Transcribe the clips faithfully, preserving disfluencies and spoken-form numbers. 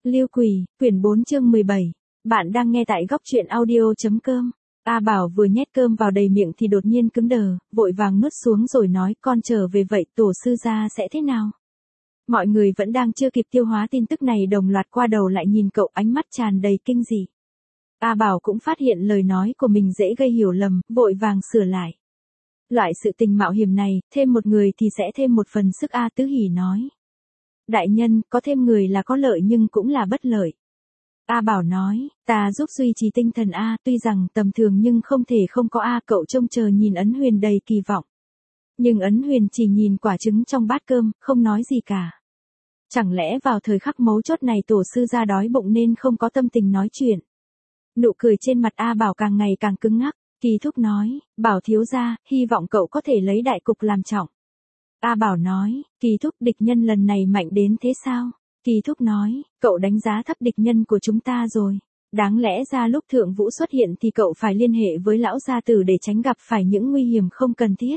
Liêu Quỷ, quyển bốn chương mười bảy. Bạn đang nghe tại góc truyện audio.com. A Bảo vừa nhét cơm vào đầy miệng thì đột nhiên cứng đờ, vội vàng nuốt xuống rồi nói con trở về vậy tổ sư gia sẽ thế nào? Mọi người vẫn đang chưa kịp tiêu hóa tin tức này đồng loạt qua đầu lại nhìn cậu ánh mắt tràn đầy kinh dị. A Bảo cũng phát hiện lời nói của mình dễ gây hiểu lầm, vội vàng sửa lại. Loại sự tình mạo hiểm này, thêm một người thì sẽ thêm một phần sức A Tứ Hỉ nói. Đại nhân, có thêm người là có lợi nhưng cũng là bất lợi. A Bảo nói, ta giúp duy trì tinh thần A, tuy rằng tầm thường nhưng không thể không có A. Cậu trông chờ nhìn Ấn Huyền đầy kỳ vọng. Nhưng Ấn Huyền chỉ nhìn quả trứng trong bát cơm, không nói gì cả. Chẳng lẽ vào thời khắc mấu chốt này tổ sư gia đói bụng nên không có tâm tình nói chuyện. Nụ cười trên mặt A Bảo càng ngày càng cứng ngắc. Kỳ Thúc nói, Bảo thiếu gia, hy vọng cậu có thể lấy đại cục làm trọng. A Bảo nói, Kỳ Thúc địch nhân lần này mạnh đến thế sao? Kỳ Thúc nói, cậu đánh giá thấp địch nhân của chúng ta rồi. Đáng lẽ ra lúc Thượng Vũ xuất hiện thì cậu phải liên hệ với lão gia tử để tránh gặp phải những nguy hiểm không cần thiết.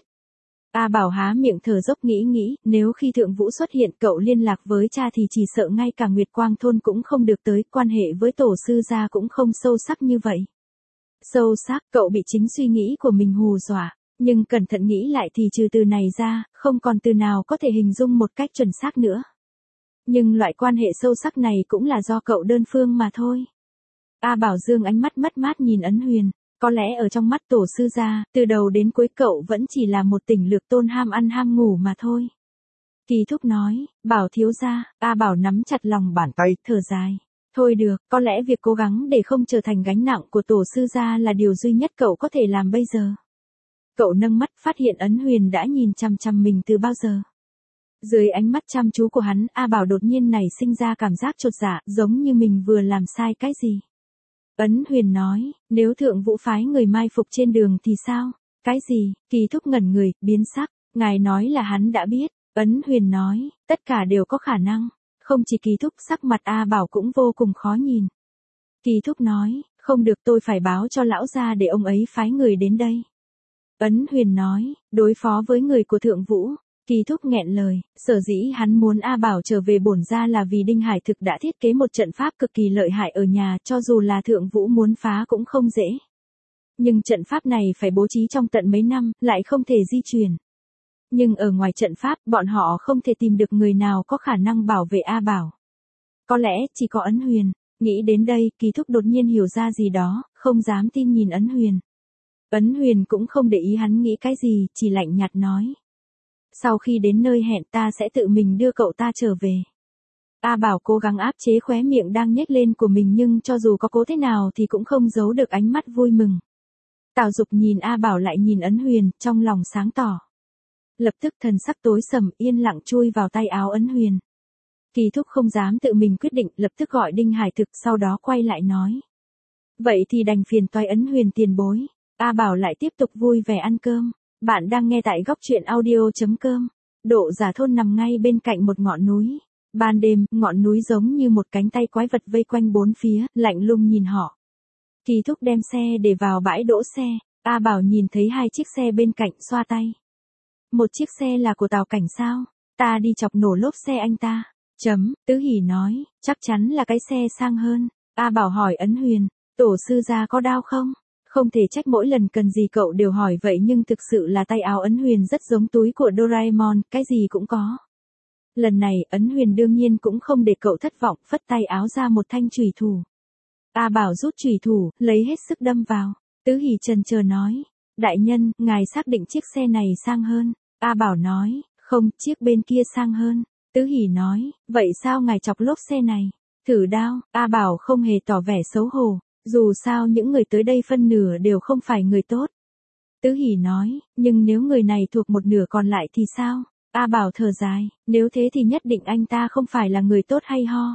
A Bảo há miệng thở dốc nghĩ nghĩ, nếu khi Thượng Vũ xuất hiện cậu liên lạc với cha thì chỉ sợ ngay cả Nguyệt Quang Thôn cũng không được tới, quan hệ với tổ sư gia cũng không sâu sắc như vậy. Sâu sắc, cậu bị chính suy nghĩ của mình hù dọa. Nhưng cẩn thận nghĩ lại thì trừ từ này ra, không còn từ nào có thể hình dung một cách chuẩn xác nữa. Nhưng loại quan hệ sâu sắc này cũng là do cậu đơn phương mà thôi. A Bảo dương ánh mắt mất mát nhìn Ấn Huyền. Có lẽ ở trong mắt tổ sư gia, từ đầu đến cuối cậu vẫn chỉ là một tỉnh lược tôn ham ăn ham ngủ mà thôi. Kỳ Thúc nói, Bảo thiếu gia, A Bảo nắm chặt lòng bàn tay, thở dài. Thôi được, có lẽ việc cố gắng để không trở thành gánh nặng của tổ sư gia là điều duy nhất cậu có thể làm bây giờ. Cậu nâng mắt phát hiện Ấn Huyền đã nhìn chằm chằm mình từ bao giờ. Dưới ánh mắt chăm chú của hắn, A Bảo đột nhiên nảy sinh ra cảm giác chột dạ, giống như mình vừa làm sai cái gì. Ấn Huyền nói, nếu Thượng Vũ phái người mai phục trên đường thì sao? Cái gì? Kỳ Thúc ngẩn người, biến sắc. Ngài nói là hắn đã biết. Ấn Huyền nói, tất cả đều có khả năng. Không chỉ Kỳ Thúc, sắc mặt A Bảo cũng vô cùng khó nhìn. Kỳ Thúc nói, không được, tôi phải báo cho lão gia để ông ấy phái người đến đây. Ấn Huyền nói, đối phó với người của Thượng Vũ. Kỳ Thúc nghẹn lời, sở dĩ hắn muốn A Bảo trở về bổn gia là vì Đinh Hải thực đã thiết kế một trận pháp cực kỳ lợi hại ở nhà, cho dù là Thượng Vũ muốn phá cũng không dễ. Nhưng trận pháp này phải bố trí trong tận mấy năm, lại không thể di chuyển. Nhưng ở ngoài trận pháp, bọn họ không thể tìm được người nào có khả năng bảo vệ A Bảo. Có lẽ chỉ có Ấn Huyền. Nghĩ đến đây, Kỳ Thúc đột nhiên hiểu ra gì đó, không dám tin nhìn Ấn Huyền. Ấn Huyền cũng không để ý hắn nghĩ cái gì, chỉ lạnh nhạt nói. Sau khi đến nơi hẹn ta sẽ tự mình đưa cậu ta trở về. A Bảo cố gắng áp chế khóe miệng đang nhếch lên của mình nhưng cho dù có cố thế nào thì cũng không giấu được ánh mắt vui mừng. Tào Dục nhìn A Bảo lại nhìn Ấn Huyền, trong lòng sáng tỏ. Lập tức thần sắc tối sầm, yên lặng chui vào tay áo Ấn Huyền. Kỳ Thúc không dám tự mình quyết định, lập tức gọi Đinh Hải Thực, sau đó quay lại nói. Vậy thì đành phiền toái Ấn Huyền tiền bối. A Bảo lại tiếp tục vui vẻ ăn cơm. Bạn đang nghe tại góc truyện audio.com. Độ Giả Thôn nằm ngay bên cạnh một ngọn núi. Ban đêm, ngọn núi giống như một cánh tay quái vật vây quanh bốn phía, lạnh lùng nhìn họ. Kỳ Thúc đem xe để vào bãi đỗ xe. A Bảo nhìn thấy hai chiếc xe bên cạnh, xoa tay. Một chiếc xe là của Tào Cảnh sao? Ta đi chọc nổ lốp xe anh ta. Chấm, Tứ Hỉ nói, chắc chắn là cái xe sang hơn. A Bảo hỏi Ấn Huyền, tổ sư gia có đau không? Không thể trách mỗi lần cần gì cậu đều hỏi vậy nhưng thực sự là tay áo Ấn Huyền rất giống túi của Doraemon, cái gì cũng có. Lần này Ấn Huyền đương nhiên cũng không để cậu thất vọng, phất tay áo ra một thanh chùy thủ. A Bảo rút chùy thủ, lấy hết sức đâm vào. Tứ Hỉ chần chờ nói, đại nhân, ngài xác định chiếc xe này sang hơn. A Bảo nói, không, chiếc bên kia sang hơn. Tứ Hỉ nói, vậy sao ngài chọc lốp xe này? Thử đao. A Bảo không hề tỏ vẻ xấu hổ. Dù sao những người tới đây phân nửa đều không phải người tốt. Tứ Hỉ nói, nhưng nếu người này thuộc một nửa còn lại thì sao? A Bảo thở dài, nếu thế thì nhất định anh ta không phải là người tốt hay ho.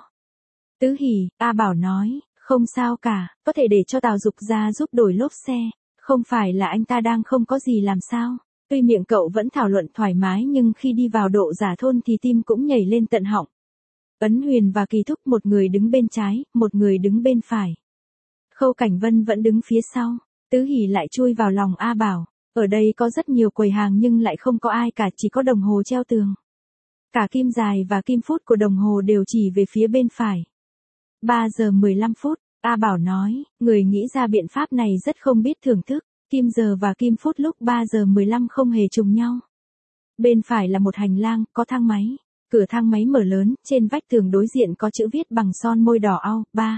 Tứ Hỉ, A Bảo nói, không sao cả, có thể để cho Tào Dục ra giúp đổi lốp xe, không phải là anh ta đang không có gì làm sao. Tuy miệng cậu vẫn thảo luận thoải mái nhưng khi đi vào Độ Giả Thôn thì tim cũng nhảy lên tận họng. Ấn Huyền và Kỳ Thúc, một người đứng bên trái, một người đứng bên phải. Khâu Cảnh Vân vẫn đứng phía sau. Tứ Hỉ lại chui vào lòng A Bảo. Ở đây có rất nhiều quầy hàng nhưng lại không có ai cả, chỉ có đồng hồ treo tường. Cả kim dài và kim phút của đồng hồ đều chỉ về phía bên phải. ba giờ mười lăm phút, A Bảo nói, người nghĩ ra biện pháp này rất không biết thưởng thức, kim giờ và kim phút lúc ba giờ mười lăm không hề trùng nhau. Bên phải là một hành lang, có thang máy. Cửa thang máy mở lớn, trên vách tường đối diện có chữ viết bằng son môi đỏ au, ba.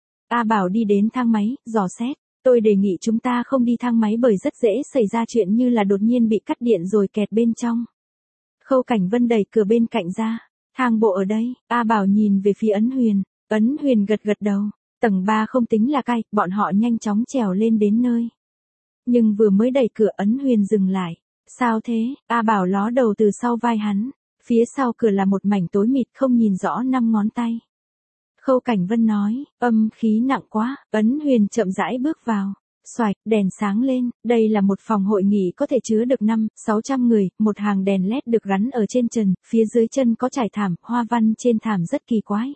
A Bảo đi đến thang máy, dò xét. Tôi đề nghị chúng ta không đi thang máy bởi rất dễ xảy ra chuyện như là đột nhiên bị cắt điện rồi kẹt bên trong. Khâu Cảnh Vân đẩy cửa bên cạnh ra. Thang bộ ở đây, A Bảo nhìn về phía Ấn Huyền. Ấn Huyền gật gật đầu. Tầng ba không tính là cay, bọn họ nhanh chóng trèo lên đến nơi. Nhưng vừa mới đẩy cửa Ấn Huyền dừng lại. Sao thế? A Bảo ló đầu từ sau vai hắn. Phía sau cửa là một mảnh tối mịt không nhìn rõ năm ngón tay. Khâu Cảnh Vân nói, âm khí nặng quá, Ấn Huyền chậm rãi bước vào. Xoạch, đèn sáng lên, đây là một phòng hội nghị có thể chứa được năm, sáu trăm người, một hàng đèn led được gắn ở trên trần, phía dưới chân có trải thảm, hoa văn trên thảm rất kỳ quái.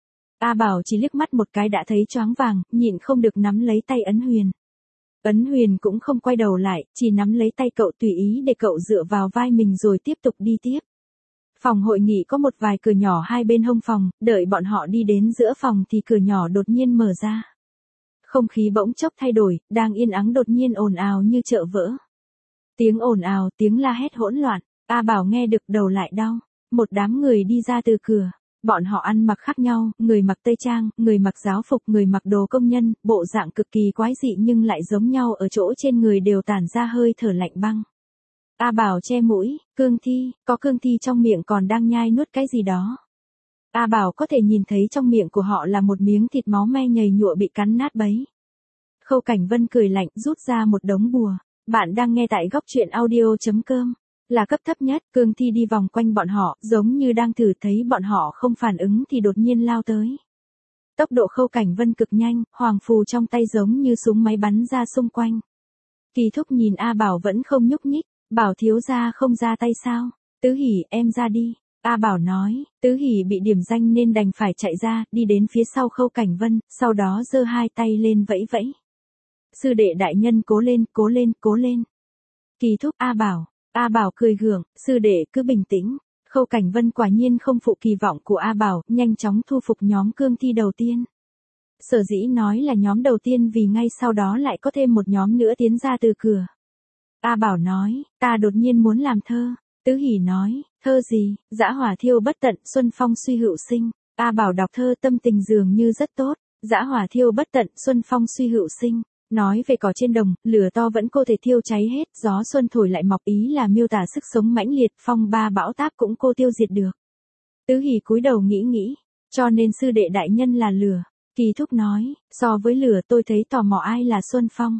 A Bảo chỉ liếc mắt một cái đã thấy choáng vàng, nhịn không được nắm lấy tay Ấn Huyền. Ấn Huyền cũng không quay đầu lại, chỉ nắm lấy tay cậu tùy ý để cậu dựa vào vai mình rồi tiếp tục đi tiếp. Phòng hội nghị có một vài cửa nhỏ hai bên hông phòng, đợi bọn họ đi đến giữa phòng thì cửa nhỏ đột nhiên mở ra. Không khí bỗng chốc thay đổi, đang yên ắng đột nhiên ồn ào như chợ vỡ. Tiếng ồn ào, tiếng la hét hỗn loạn, A Bảo nghe được đầu lại đau. Một đám người đi ra từ cửa, bọn họ ăn mặc khác nhau, người mặc tây trang, người mặc giáo phục, người mặc đồ công nhân, bộ dạng cực kỳ quái dị nhưng lại giống nhau ở chỗ trên người đều tản ra hơi thở lạnh băng. A Bảo che mũi, cương thi, có cương thi trong miệng còn đang nhai nuốt cái gì đó. A Bảo có thể nhìn thấy trong miệng của họ là một miếng thịt máu me nhầy nhụa bị cắn nát bấy. Khâu Cảnh Vân cười lạnh rút ra một đống bùa. Bạn đang nghe tại góc truyện audio chấm com. Là cấp thấp nhất, cương thi đi vòng quanh bọn họ, giống như đang thử thấy bọn họ không phản ứng thì đột nhiên lao tới. Tốc độ Khâu Cảnh Vân cực nhanh, hoàng phù trong tay giống như súng máy bắn ra xung quanh. Kỳ Thúc nhìn A Bảo vẫn không nhúc nhích, Bảo thiếu gia không ra tay sao? Tứ Hỉ em ra đi. A Bảo nói, Tứ Hỉ bị điểm danh nên đành phải chạy ra, đi đến phía sau Khâu Cảnh Vân, sau đó giơ hai tay lên vẫy vẫy. Sư đệ đại nhân cố lên, cố lên, cố lên. Kỳ Thúc A Bảo. A Bảo cười gượng, sư đệ cứ bình tĩnh. Khâu Cảnh Vân quả nhiên không phụ kỳ vọng của A Bảo, nhanh chóng thu phục nhóm cương thi đầu tiên. Sở dĩ nói là nhóm đầu tiên vì ngay sau đó lại có thêm một nhóm nữa tiến ra từ cửa. A Bảo nói, ta đột nhiên muốn làm thơ. Tứ Hỉ nói, thơ gì? Dã hỏa thiêu bất tận, xuân phong suy hữu sinh. A Bảo đọc thơ tâm tình dường như rất tốt. Dã hỏa thiêu bất tận, xuân phong suy hữu sinh. Nói về cỏ trên đồng, lửa to vẫn cô thể thiêu cháy hết, gió xuân thổi lại mọc, ý là miêu tả sức sống mãnh liệt, phong ba bão táp cũng cô tiêu diệt được. Tứ Hỉ cúi đầu nghĩ nghĩ, cho nên sư đệ đại nhân là lửa. Kỳ Thúc nói, so với lửa tôi thấy tò mò ai là xuân phong.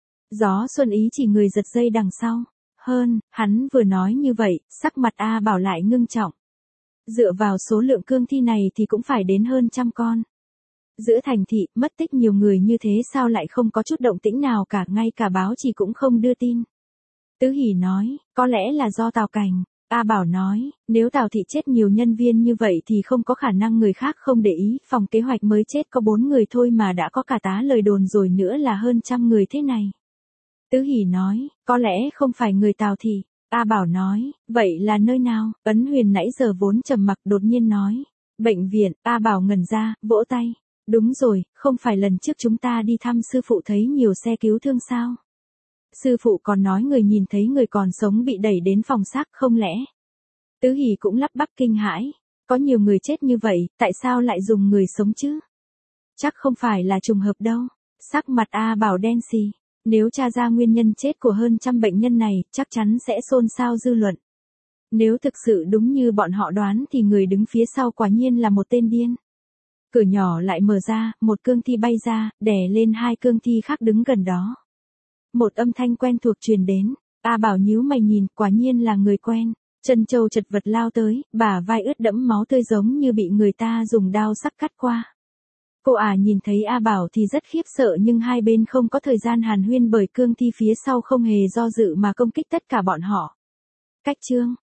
Gió xuân ý chỉ người giật dây đằng sau. Hơn, hắn vừa nói như vậy, sắc mặt A Bảo lại ngưng trọng. Dựa vào số lượng cương thi này thì cũng phải đến hơn trăm con. Giữa thành thị, mất tích nhiều người như thế sao lại không có chút động tĩnh nào cả, ngay cả báo chí cũng không đưa tin. Tứ Hỉ nói, có lẽ là do Tào Cảnh. A Bảo nói, nếu Tào thị chết nhiều nhân viên như vậy thì không có khả năng người khác không để ý, phòng kế hoạch mới chết có bốn người thôi mà đã có cả tá lời đồn rồi nữa là hơn trăm người thế này. Tứ Hỉ nói, có lẽ không phải người Tào thị. A Bảo nói, vậy là nơi nào? Ấn Huyền nãy giờ vốn trầm mặc đột nhiên nói, bệnh viện. A Bảo ngẩn ra, vỗ tay. Đúng rồi, không phải lần trước chúng ta đi thăm sư phụ thấy nhiều xe cứu thương sao? Sư phụ còn nói người nhìn thấy người còn sống bị đẩy đến phòng xác không lẽ? Tứ Hỉ cũng lắp bắp kinh hãi. Có nhiều người chết như vậy, tại sao lại dùng người sống chứ? Chắc không phải là trùng hợp đâu. Sắc mặt A Bảo đen xì. Nếu tra ra nguyên nhân chết của hơn trăm bệnh nhân này, chắc chắn sẽ xôn xao dư luận. Nếu thực sự đúng như bọn họ đoán thì người đứng phía sau quả nhiên là một tên điên. Cửa nhỏ lại mở ra, một cương thi bay ra, đè lên hai cương thi khác đứng gần đó. Một âm thanh quen thuộc truyền đến, A Bảo nhíu mày nhìn, quả nhiên là người quen. Chân châu chật vật lao tới, bả vai ướt đẫm máu tươi giống như bị người ta dùng đao sắc cắt qua. Cô ả à nhìn thấy A Bảo thì rất khiếp sợ nhưng hai bên không có thời gian hàn huyên bởi cương thi phía sau không hề do dự mà công kích tất cả bọn họ. Cách chương